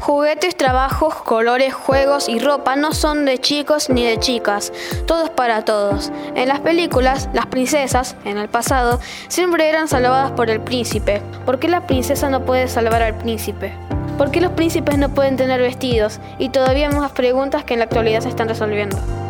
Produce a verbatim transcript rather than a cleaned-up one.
Juguetes, trabajos, colores, juegos y ropa no son de chicos ni de chicas, todo es para todos. En las películas, las princesas, en el pasado, siempre eran salvadas por el príncipe. ¿Por qué la princesa no puede salvar al príncipe? ¿Por qué los príncipes no pueden tener vestidos? Y todavía más preguntas que en la actualidad se están resolviendo.